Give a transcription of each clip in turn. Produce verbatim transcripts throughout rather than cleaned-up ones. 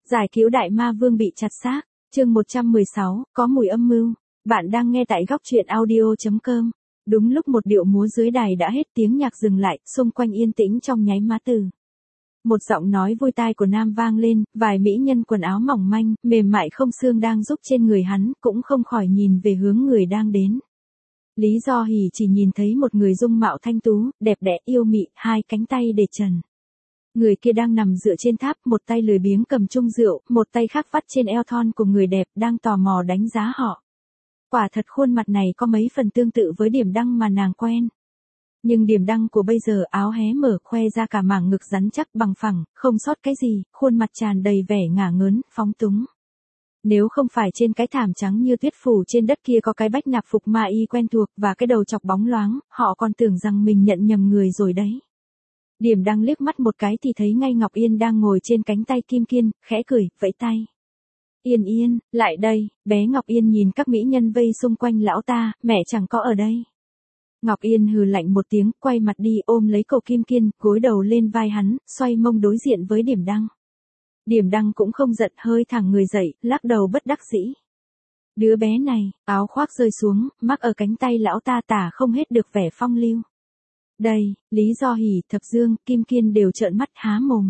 Giải cứu đại ma vương bị chặt xác, chương một trăm mười sáu, có mùi âm mưu. Bạn đang nghe tại góc truyện audio.com. Đúng lúc một điệu múa dưới đài đã hết, tiếng nhạc dừng lại, xung quanh yên tĩnh trong nháy mắt từ. Một giọng nói vui tai của nam vang lên, vài mỹ nhân quần áo mỏng manh, mềm mại không xương đang giúp trên người hắn, cũng không khỏi nhìn về hướng người đang đến. Lý Do Hỉ chỉ nhìn thấy một người dung mạo thanh tú, đẹp đẽ yêu mị, hai cánh tay để trần. Người kia đang nằm dựa trên tháp, một tay lười biếng cầm chung rượu, một tay khác vắt trên eo thon của người đẹp, đang tò mò đánh giá họ. Quả thật khuôn mặt này có mấy phần tương tự với Điểm Đăng mà nàng quen. Nhưng Điểm Đăng của bây giờ áo hé mở, khoe ra cả mảng ngực rắn chắc bằng phẳng, không sót cái gì, khuôn mặt tràn đầy vẻ ngả ngớn, phóng túng. Nếu không phải trên cái thảm trắng như tuyết phủ trên đất kia có cái bách nạp phục ma y quen thuộc và cái đầu chọc bóng loáng, họ còn tưởng rằng mình nhận nhầm người rồi đấy. Điểm Đăng liếc mắt một cái thì thấy ngay Ngọc Yên đang ngồi trên cánh tay Kim Kiên, khẽ cười, vẫy tay. Yên Yên, lại đây. Bé Ngọc Yên nhìn các mỹ nhân vây xung quanh lão ta, mẹ chẳng có ở đây. Ngọc Yên hừ lạnh một tiếng, quay mặt đi ôm lấy cậu Kim Kiên, gối đầu lên vai hắn, xoay mông đối diện với Điểm Đăng. Điểm Đăng cũng không giận, hơi thẳng người dậy, lắc đầu bất đắc dĩ. Đứa bé này, áo khoác rơi xuống, mắc ở cánh tay lão ta tả không hết được vẻ phong lưu. Đây, Lý Do Hỉ, Thập Dương, Kim Kiên đều trợn mắt há mồm.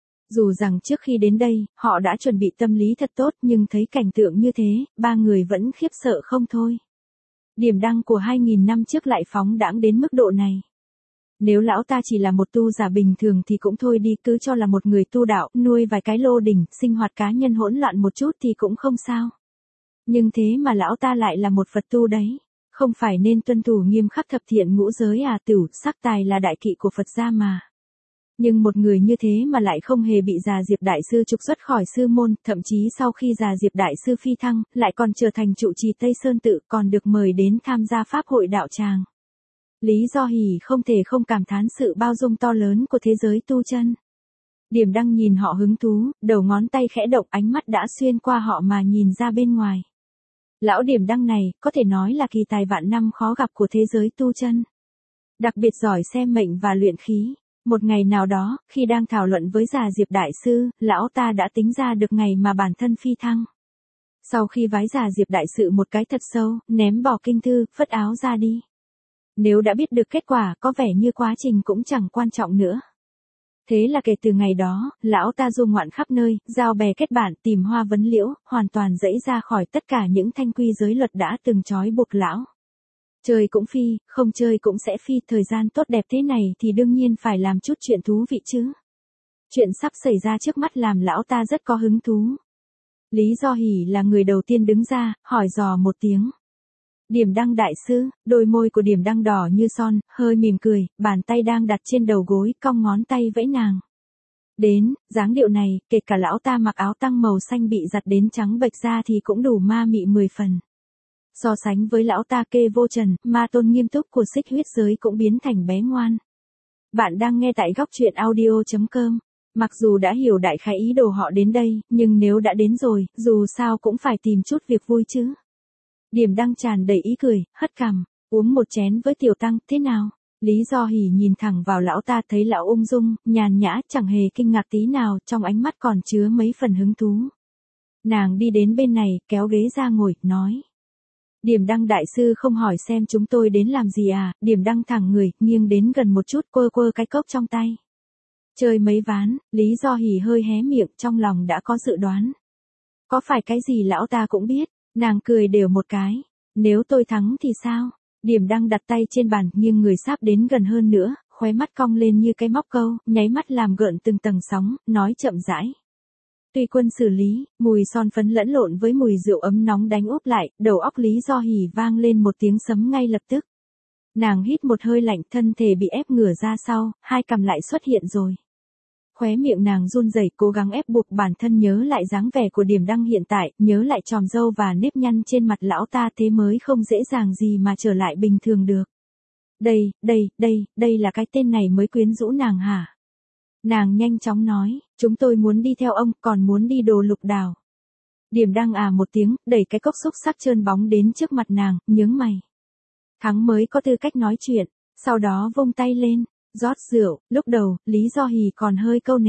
Dù rằng trước khi đến đây, họ đã chuẩn bị tâm lý thật tốt nhưng thấy cảnh tượng như thế, ba người vẫn khiếp sợ không thôi. Điểm Đăng của hai nghìn năm trước lại phóng đãng đến mức độ này. Nếu lão ta chỉ là một tu giả bình thường thì cũng thôi đi, cứ cho là một người tu đạo, nuôi vài cái lô đỉnh, sinh hoạt cá nhân hỗn loạn một chút thì cũng không sao. Nhưng thế mà lão ta lại là một Phật tu đấy. Không phải nên tuân thủ nghiêm khắc thập thiện ngũ giới à? Tửu, sắc tài là đại kỵ của Phật gia mà. Nhưng một người như thế mà lại không hề bị Già Diệp Đại Sư trục xuất khỏi sư môn, thậm chí sau khi Già Diệp Đại Sư phi thăng, lại còn trở thành trụ trì Tây Sơn Tự, còn được mời đến tham gia pháp hội đạo tràng. Lý Do Hỉ không thể không cảm thán sự bao dung to lớn của thế giới tu chân. Điểm Đăng nhìn họ hứng thú, đầu ngón tay khẽ động, ánh mắt đã xuyên qua họ mà nhìn ra bên ngoài. Lão Điểm Đăng này, có thể nói là kỳ tài vạn năm khó gặp của thế giới tu chân. Đặc biệt giỏi xem mệnh và luyện khí. Một ngày nào đó, khi đang thảo luận với Già Diệp Đại Sư, lão ta đã tính ra được ngày mà bản thân phi thăng. Sau khi vái Già Diệp Đại Sư một cái thật sâu, ném bỏ kinh thư, phất áo ra đi. Nếu đã biết được kết quả, có vẻ như quá trình cũng chẳng quan trọng nữa. Thế là kể từ ngày đó, lão ta du ngoạn khắp nơi, giao bè kết bạn, tìm hoa vấn liễu, hoàn toàn dẫy ra khỏi tất cả những thanh quy giới luật đã từng trói buộc lão. Chơi cũng phi, không chơi cũng sẽ phi, thời gian tốt đẹp thế này thì đương nhiên phải làm chút chuyện thú vị chứ. Chuyện sắp xảy ra trước mắt làm lão ta rất có hứng thú. Lý Do Hỉ là người đầu tiên đứng ra, hỏi dò một tiếng. Điểm Đăng Đại Sư, đôi môi của Điểm Đăng đỏ như son, hơi mỉm cười, bàn tay đang đặt trên đầu gối, cong ngón tay vẫy nàng. Đến, dáng điệu này, kể cả lão ta mặc áo tăng màu xanh bị giặt đến trắng bệch ra thì cũng đủ ma mị mười phần. So sánh với lão ta kê vô trần, ma tôn nghiêm túc của Xích Huyết giới cũng biến thành bé ngoan. Bạn đang nghe tại góc truyện audio.com. Mặc dù đã hiểu đại khái ý đồ họ đến đây, nhưng nếu đã đến rồi, dù sao cũng phải tìm chút việc vui chứ. Điểm Đăng tràn đầy ý cười, hất cằm, uống một chén với tiểu tăng, thế nào? Lý Do Hỉ nhìn thẳng vào lão ta, thấy lão ung dung, nhàn nhã, chẳng hề kinh ngạc tí nào, trong ánh mắt còn chứa mấy phần hứng thú. Nàng đi đến bên này, kéo ghế ra ngồi, nói. Điểm Đăng Đại Sư không hỏi xem chúng tôi đến làm gì à? Điểm Đăng thẳng người, nghiêng đến gần một chút, quơ quơ cái cốc trong tay. Chơi mấy ván, Lý Do Hỉ hơi hé miệng, trong lòng đã có dự đoán. Có phải cái gì lão ta cũng biết, nàng cười đều một cái. Nếu tôi thắng thì sao? Điểm Đăng đặt tay trên bàn, nghiêng người sáp đến gần hơn nữa, khóe mắt cong lên như cái móc câu, nháy mắt làm gợn từng tầng sóng, nói chậm rãi. Tùy quân xử lý, mùi son phấn lẫn lộn với mùi rượu ấm nóng đánh úp lại, đầu óc Lý Do Hỉ vang lên một tiếng sấm ngay lập tức. Nàng hít một hơi lạnh, thân thể bị ép ngửa ra sau, hai cằm lại xuất hiện rồi. Khóe miệng nàng run rẩy, cố gắng ép buộc bản thân nhớ lại dáng vẻ của Điểm Đăng hiện tại, nhớ lại chòm râu và nếp nhăn trên mặt lão ta, thế mới không dễ dàng gì mà trở lại bình thường được. Đây, đây, đây, đây là cái tên này mới quyến rũ nàng hả? Nàng nhanh chóng nói, chúng tôi muốn đi theo ông, còn muốn đi Đồ Lục Đảo. Điểm Đăng à một tiếng, đẩy cái cốc xúc sắc trơn bóng đến trước mặt nàng, nhướng mày. Thắng mới có tư cách nói chuyện, sau đó vung tay lên, rót rượu. Lúc đầu, Lý Do Hỉ còn hơi câu nể,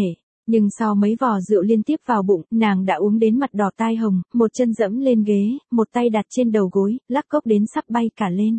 Nhưng sau mấy vò rượu liên tiếp vào bụng, nàng đã uống đến mặt đỏ tai hồng, một chân dẫm lên ghế, một tay đặt trên đầu gối, lắc cốc đến sắp bay cả lên.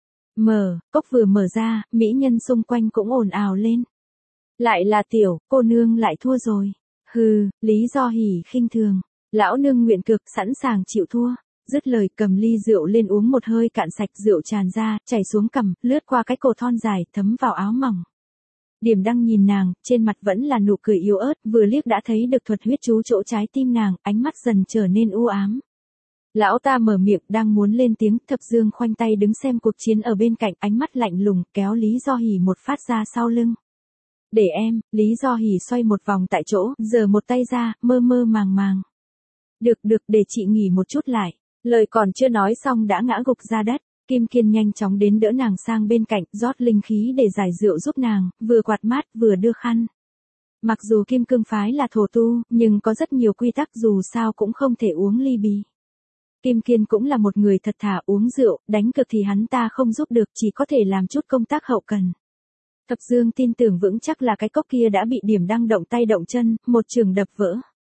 Mở, cốc vừa mở ra, mỹ nhân xung quanh cũng ồn ào lên. Lại là tiểu, cô nương lại thua rồi. Hừ, Lý Do Hỉ khinh thường. Lão nương nguyện cực, sẵn sàng chịu thua. Dứt lời cầm ly rượu lên uống một hơi cạn sạch, rượu tràn ra, chảy xuống cằm, lướt qua cái cổ thon dài, thấm vào áo mỏng. Điểm Đăng nhìn nàng, trên mặt vẫn là nụ cười yếu ớt, vừa liếc đã thấy được thuật huyết chú chỗ trái tim nàng, ánh mắt dần trở nên u ám. Lão ta mở miệng đang muốn lên tiếng, Thập Dương khoanh tay đứng xem cuộc chiến ở bên cạnh, ánh mắt lạnh lùng, kéo Lý Do Hỉ một phát ra sau lưng. Để em, Lý Do Hỉ xoay một vòng tại chỗ, giơ một tay ra, mơ mơ màng màng. Được được, để chị nghỉ một chút lại. Lời còn chưa nói xong đã ngã gục ra đất. Kim Kiên nhanh chóng đến đỡ nàng sang bên cạnh, rót linh khí để giải rượu giúp nàng, vừa quạt mát vừa đưa khăn. Mặc dù Kim Cương phái là thổ tu, nhưng có rất nhiều quy tắc dù sao cũng không thể uống ly bì. Kim Kiên cũng là một người thật thà, uống rượu, đánh cược thì hắn ta không giúp được, chỉ có thể làm chút công tác hậu cần. Thập Dương tin tưởng vững chắc là cái cốc kia đã bị Điểm Đăng động tay động chân, một trường đập vỡ.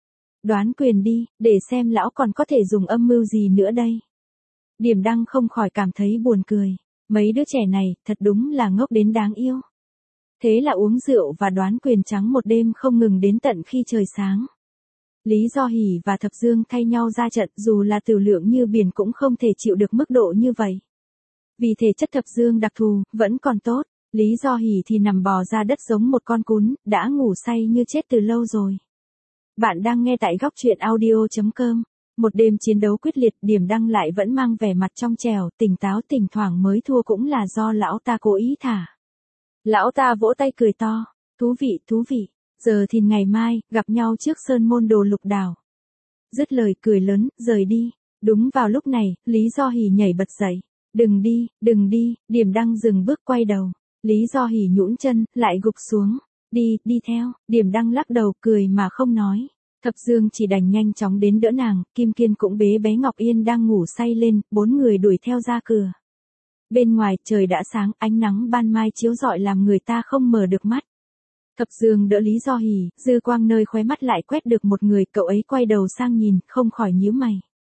Đoán quyền đi, để xem lão còn có thể dùng âm mưu gì nữa đây. Điểm Đăng không khỏi cảm thấy buồn cười. Mấy đứa trẻ này, thật đúng là ngốc đến đáng yêu. Thế là uống rượu và đoán quyền trắng một đêm không ngừng đến tận khi trời sáng. Lý Do Hỉ và Thập Dương thay nhau ra trận, dù là tử lượng như biển cũng không thể chịu được mức độ như vậy. Vì thể chất Thập Dương đặc thù, vẫn còn tốt. Lý Do Hỉ thì nằm bò ra đất giống một con cún, đã ngủ say như chết từ lâu rồi. Bạn đang nghe tại góc truyện audio chấm com. Một đêm chiến đấu quyết liệt, Điểm Đăng lại vẫn mang vẻ mặt trong trẻo, tỉnh táo, thỉnh thoảng mới thua cũng là do lão ta cố ý thả. Lão ta vỗ tay cười to, thú vị, thú vị, giờ thì ngày mai, gặp nhau trước sơn môn Đồ Lục Đảo. Dứt lời cười lớn, rời đi. Đúng vào lúc này, Lý Do Hỉ nhảy bật dậy. Đừng đi, đừng đi, Điểm Đăng dừng bước quay đầu. Lý Do Hỉ nhũn chân, lại gục xuống. Đi, đi theo, Điểm Đăng lắc đầu cười mà không nói. Thập Dương chỉ đành nhanh chóng đến đỡ nàng, Kim Kiên cũng bế bé Ngọc Yên đang ngủ say lên, bốn người đuổi theo ra cửa. Bên ngoài trời đã sáng, ánh nắng ban mai chiếu rọi làm người ta không mở được mắt. Thập Dương đỡ Lý Do Hỉ, dư quang nơi khóe mắt lại quét được một người, cậu ấy quay đầu sang nhìn, không khỏi nhíu mày.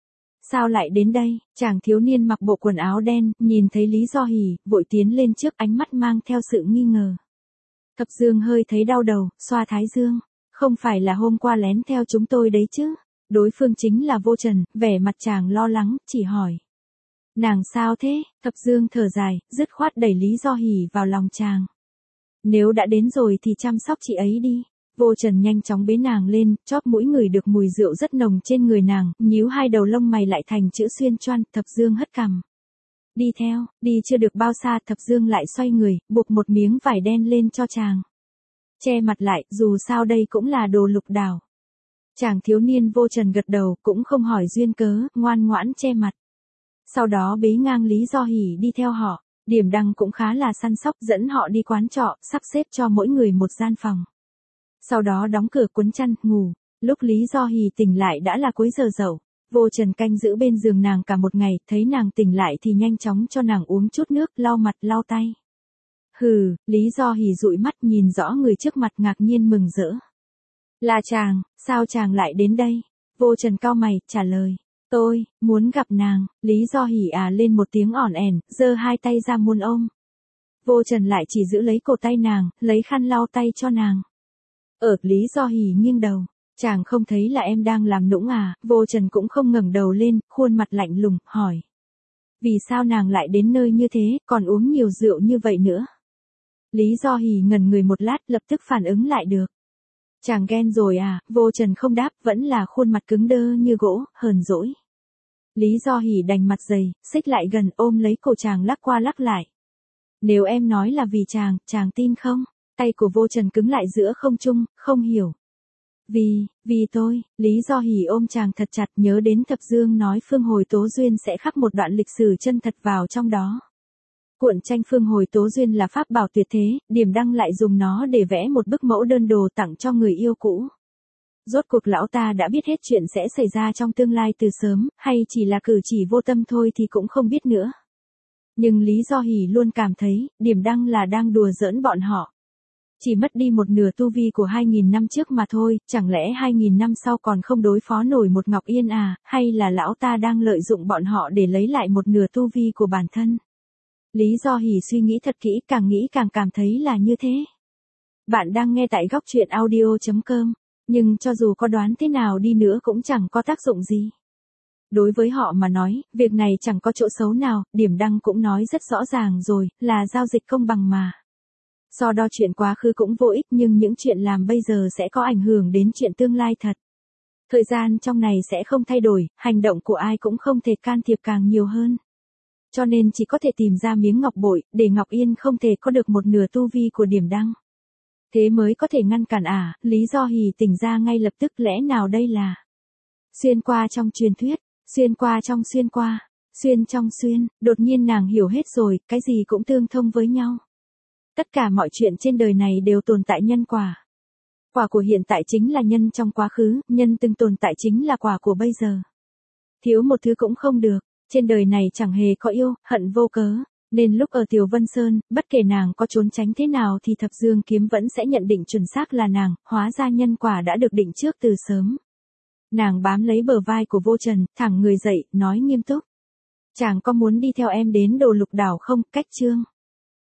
Sao lại đến đây? Chàng thiếu niên mặc bộ quần áo đen, nhìn thấy Lý Do Hỉ, vội tiến lên trước, ánh mắt mang theo sự nghi ngờ. Thập Dương hơi thấy đau đầu, xoa thái dương. Không phải là hôm qua lén theo chúng tôi đấy chứ? Đối phương chính là Vô Trần, vẻ mặt chàng lo lắng, chỉ hỏi. Nàng sao thế? Thập Dương thở dài, dứt khoát đẩy Lý Do Hỉ vào lòng chàng. Nếu đã đến rồi thì chăm sóc chị ấy đi. Vô Trần nhanh chóng bế nàng lên, chóp mũi ngửi được mùi rượu rất nồng trên người nàng, nhíu hai đầu lông mày lại thành chữ xuyên choan, Thập Dương hất cằm. Đi theo, đi chưa được bao xa, Thập Dương lại xoay người, buộc một miếng vải đen lên cho chàng. Che mặt lại, dù sao đây cũng là Đồ Lục Đảo. Chàng thiếu niên Vô Trần gật đầu, cũng không hỏi duyên cớ, ngoan ngoãn che mặt. Sau đó bế ngang Lý Do Hỉ đi theo họ. Điểm Đăng cũng khá là săn sóc, dẫn họ đi quán trọ, sắp xếp cho mỗi người một gian phòng. Sau đó đóng cửa cuốn chăn, ngủ. Lúc Lý Do Hỉ tỉnh lại đã là cuối giờ dậu. Vô Trần canh giữ bên giường nàng cả một ngày, thấy nàng tỉnh lại thì nhanh chóng cho nàng uống chút nước, lau mặt, lau tay. Hừ, Lý Do Hỉ dụi mắt nhìn rõ người trước mặt, ngạc nhiên mừng rỡ. Là chàng, sao chàng lại đến đây? Vô Trần cau mày, trả lời. Tôi, muốn gặp nàng. Lý Do Hỉ à lên một tiếng ỏn ẻn, giơ hai tay ra muốn ôm. Vô Trần lại chỉ giữ lấy cổ tay nàng, lấy khăn lau tay cho nàng. Ở, Lý Do Hỉ nghiêng đầu. Chàng không thấy là em đang làm nũng à? Vô Trần cũng không ngẩng đầu lên, khuôn mặt lạnh lùng, hỏi. Vì sao nàng lại đến nơi như thế, còn uống nhiều rượu như vậy nữa? Lý Do Hỉ ngẩn người một lát, lập tức phản ứng lại được. Chàng ghen rồi à? Vô Trần không đáp, vẫn là khuôn mặt cứng đơ như gỗ, hờn dỗi. Lý Do Hỉ đành mặt dày, xích lại gần, ôm lấy cổ chàng lắc qua lắc lại. Nếu em nói là vì chàng, chàng tin không? Tay của Vô Trần cứng lại giữa không trung, không hiểu. Vì, vì tôi, Lý Do Hỉ ôm chàng thật chặt, nhớ đến Thập Dương nói Phương Hồi Tố Duyên sẽ khắc một đoạn lịch sử chân thật vào trong đó. Cuộn tranh Phương Hồi Tố Duyên là pháp bảo tuyệt thế, Điểm Đăng lại dùng nó để vẽ một bức mẫu đơn đồ tặng cho người yêu cũ. Rốt cuộc lão ta đã biết hết chuyện sẽ xảy ra trong tương lai từ sớm, hay chỉ là cử chỉ vô tâm thôi thì cũng không biết nữa. Nhưng Lý Do Hỉ luôn cảm thấy, Điểm Đăng là đang đùa giỡn bọn họ. Chỉ mất đi một nửa tu vi của hai nghìn năm trước mà thôi, chẳng lẽ hai nghìn năm sau còn không đối phó nổi một Ngọc Yên à, hay là lão ta đang lợi dụng bọn họ để lấy lại một nửa tu vi của bản thân? Lý Do Hỷ suy nghĩ thật kỹ, càng nghĩ càng cảm thấy là như thế. Bạn đang nghe tại góc truyện audio chấm com, nhưng cho dù có đoán thế nào đi nữa cũng chẳng có tác dụng gì. Đối với họ mà nói, việc này chẳng có chỗ xấu nào, điểm đăng cũng nói rất rõ ràng rồi, là giao dịch công bằng mà. So đo chuyện quá khứ cũng vô ích, nhưng những chuyện làm bây giờ sẽ có ảnh hưởng đến chuyện tương lai thật. Thời gian trong này sẽ không thay đổi, hành động của ai cũng không thể can thiệp càng nhiều hơn. Cho nên chỉ có thể tìm ra miếng ngọc bội, để Ngọc Yên không thể có được một nửa tu vi của điểm đăng. Thế mới có thể ngăn cản à, Lý Do Hỷ tỉnh ra ngay lập tức, lẽ nào đây là xuyên qua trong truyền thuyết, xuyên qua trong xuyên qua, xuyên trong xuyên, đột nhiên nàng hiểu hết rồi, cái gì cũng tương thông với nhau. Tất cả mọi chuyện trên đời này đều tồn tại nhân quả. Quả của hiện tại chính là nhân trong quá khứ, nhân từng tồn tại chính là quả của bây giờ. Thiếu một thứ cũng không được, trên đời này chẳng hề có yêu, hận vô cớ, nên lúc ở Tiểu Vân Sơn, bất kể nàng có trốn tránh thế nào thì Thập Dương Kiếm vẫn sẽ nhận định chuẩn xác là nàng, hóa ra nhân quả đã được định trước từ sớm. Nàng bám lấy bờ vai của Vô Trần, thẳng người dậy, nói nghiêm túc. Chàng có muốn đi theo em đến Đồ Lục Đảo không? Cách chương.